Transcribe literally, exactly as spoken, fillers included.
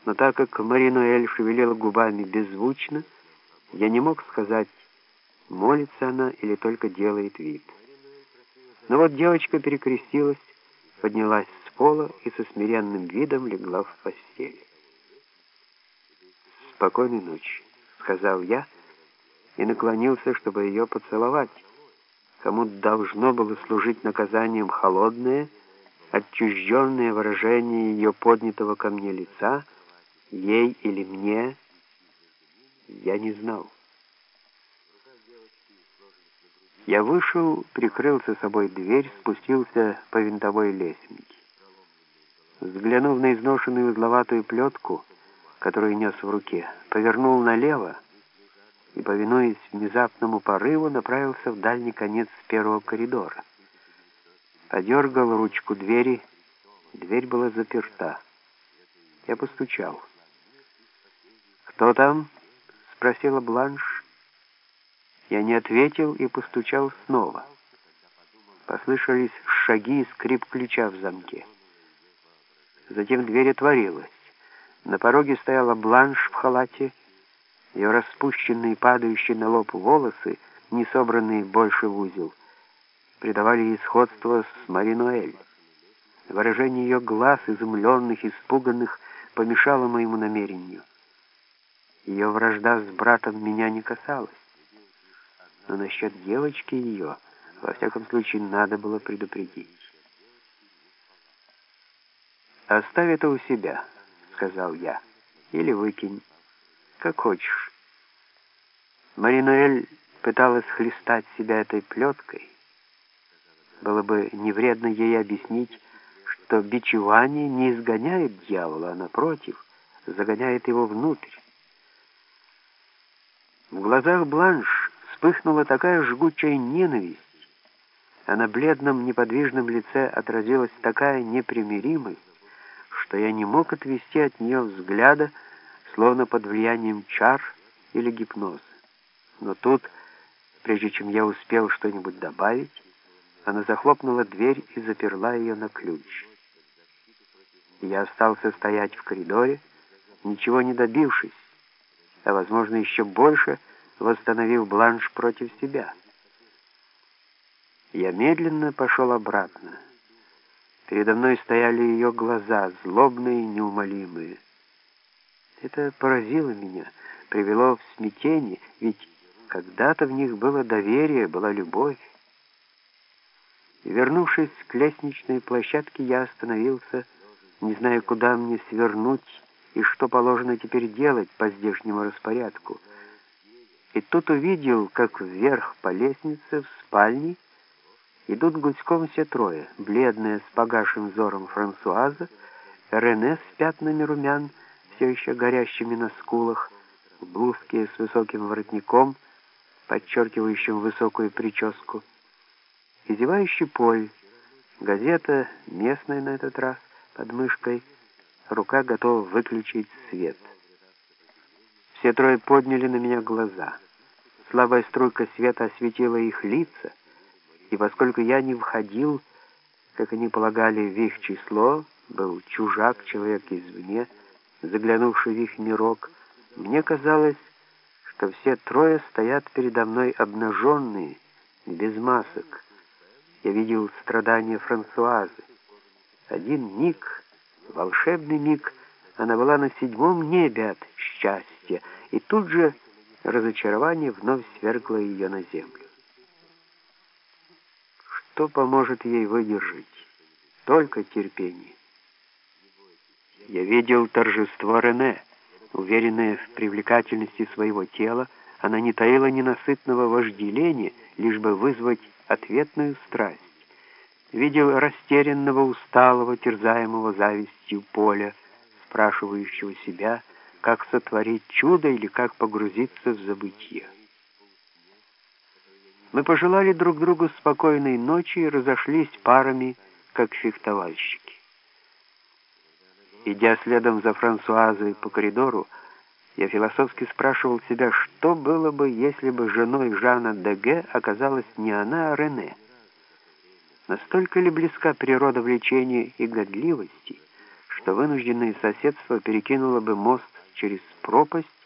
Но так как Мари-Ноэль шевелила губами беззвучно, я не мог сказать, молится она или только делает вид. Но вот девочка перекрестилась, поднялась с пола и со смиренным видом легла в постель. «Спокойной ночи», — сказал я и наклонился, чтобы ее поцеловать. Кому должно было служить наказанием холодное, отчужденное выражение ее поднятого ко мне лица, ей или мне, я не знал. Я вышел, прикрыл за собой дверь, спустился по винтовой лесенке. Взглянув на изношенную узловатую плетку, которую нес в руке, повернул налево и, повинуясь внезапному порыву, направился в дальний конец первого коридора. Подергал ручку двери, дверь была заперта. Я постучал. «Кто там?» — спросила Бланш. Я не ответил и постучал снова. Послышались шаги и скрип ключа в замке. Затем дверь отворилась. На пороге стояла Бланш в халате. Ее распущенные, падающие на лоб волосы, не собранные больше в узел, придавали ей сходство с Мари-Ноэль. Выражение ее глаз, изумленных, испуганных, помешало моему намерению. Ее вражда с братом меня не касалась. Но насчет девочки ее, во всяком случае, надо было предупредить. «Оставь это у себя», — сказал я, — «или выкинь, как хочешь». Мари-Ноэль пыталась хлестать себя этой плеткой. Было бы не вредно ей объяснить, что бичевание не изгоняет дьявола, а, напротив, загоняет его внутрь. В глазах Бланш вспыхнула такая жгучая ненависть, а на бледном неподвижном лице отразилась такая непримиримость, что я не мог отвести от нее взгляда, словно под влиянием чар или гипноза. Но тут, прежде чем я успел что-нибудь добавить, она захлопнула дверь и заперла ее на ключ. Я остался стоять в коридоре, ничего не добившись, а, возможно, еще больше восстановив Бланш против себя. Я медленно пошел обратно. Передо мной стояли ее глаза, злобные и неумолимые. Это поразило меня, привело в смятение, ведь когда-то в них было доверие, была любовь. И, вернувшись к лестничной площадке, я остановился, не зная, куда мне свернуть и что положено теперь делать по здешнему распорядку. И тут увидел, как вверх по лестнице в спальне идут гуськом все трое: бледная с погашим взором Франсуаза, Рене с пятнами румян, все еще горящими на скулах, в блузке с высоким воротником, подчеркивающим высокую прическу, и зевающий Поль, газета, местная на этот раз, под мышкой, рука готова выключить свет. Все трое подняли на меня глаза. Слабая струйка света осветила их лица, и поскольку я не входил, как они полагали, в их число, был чужак, человек извне, заглянувший в их мирок, мне казалось, что все трое стоят передо мной обнаженные, без масок. Я видел страдания Франсуазы. Один миг, волшебный миг, она была на седьмом небе от счастья, и тут же разочарование вновь свергло ее на землю. Что поможет ей выдержать? Только терпение. Я видел торжество Рене. Уверенная в привлекательности своего тела, она не таила ненасытного вожделения, лишь бы вызвать ответную страсть. Видел растерянного, усталого, терзаемого завистью Поля, спрашивающего себя, как сотворить чудо или как погрузиться в забытье. Мы пожелали друг другу спокойной ночи и разошлись парами, как фехтовальщики. Идя следом за Франсуазой по коридору, я философски спрашивал себя, что было бы, если бы женой Жана Деге оказалась не она, а Рене. Настолько ли близка природа влечения и годливости, что вынужденное соседство перекинуло бы мост через пропасть,